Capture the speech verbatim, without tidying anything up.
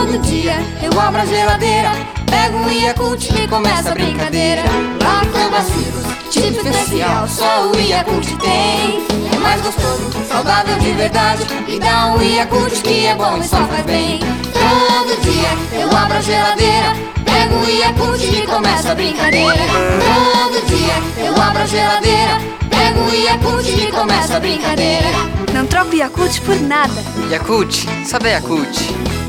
Todo dia eu abro a geladeira, pego um Yakult e começa a brincadeira. Lactobacilos, tipo especial, só o Yakult tem. É mais gostoso, saudável de verdade, e dá um Yakult que é bom e só faz bem. Todo dia eu abro a geladeira, pego um Yakult e começa a brincadeira. Todo dia eu abro a geladeira, pego um Yakult e começa a brincadeira. Não troco Yakult por nada. Yakult, sabe Yakult?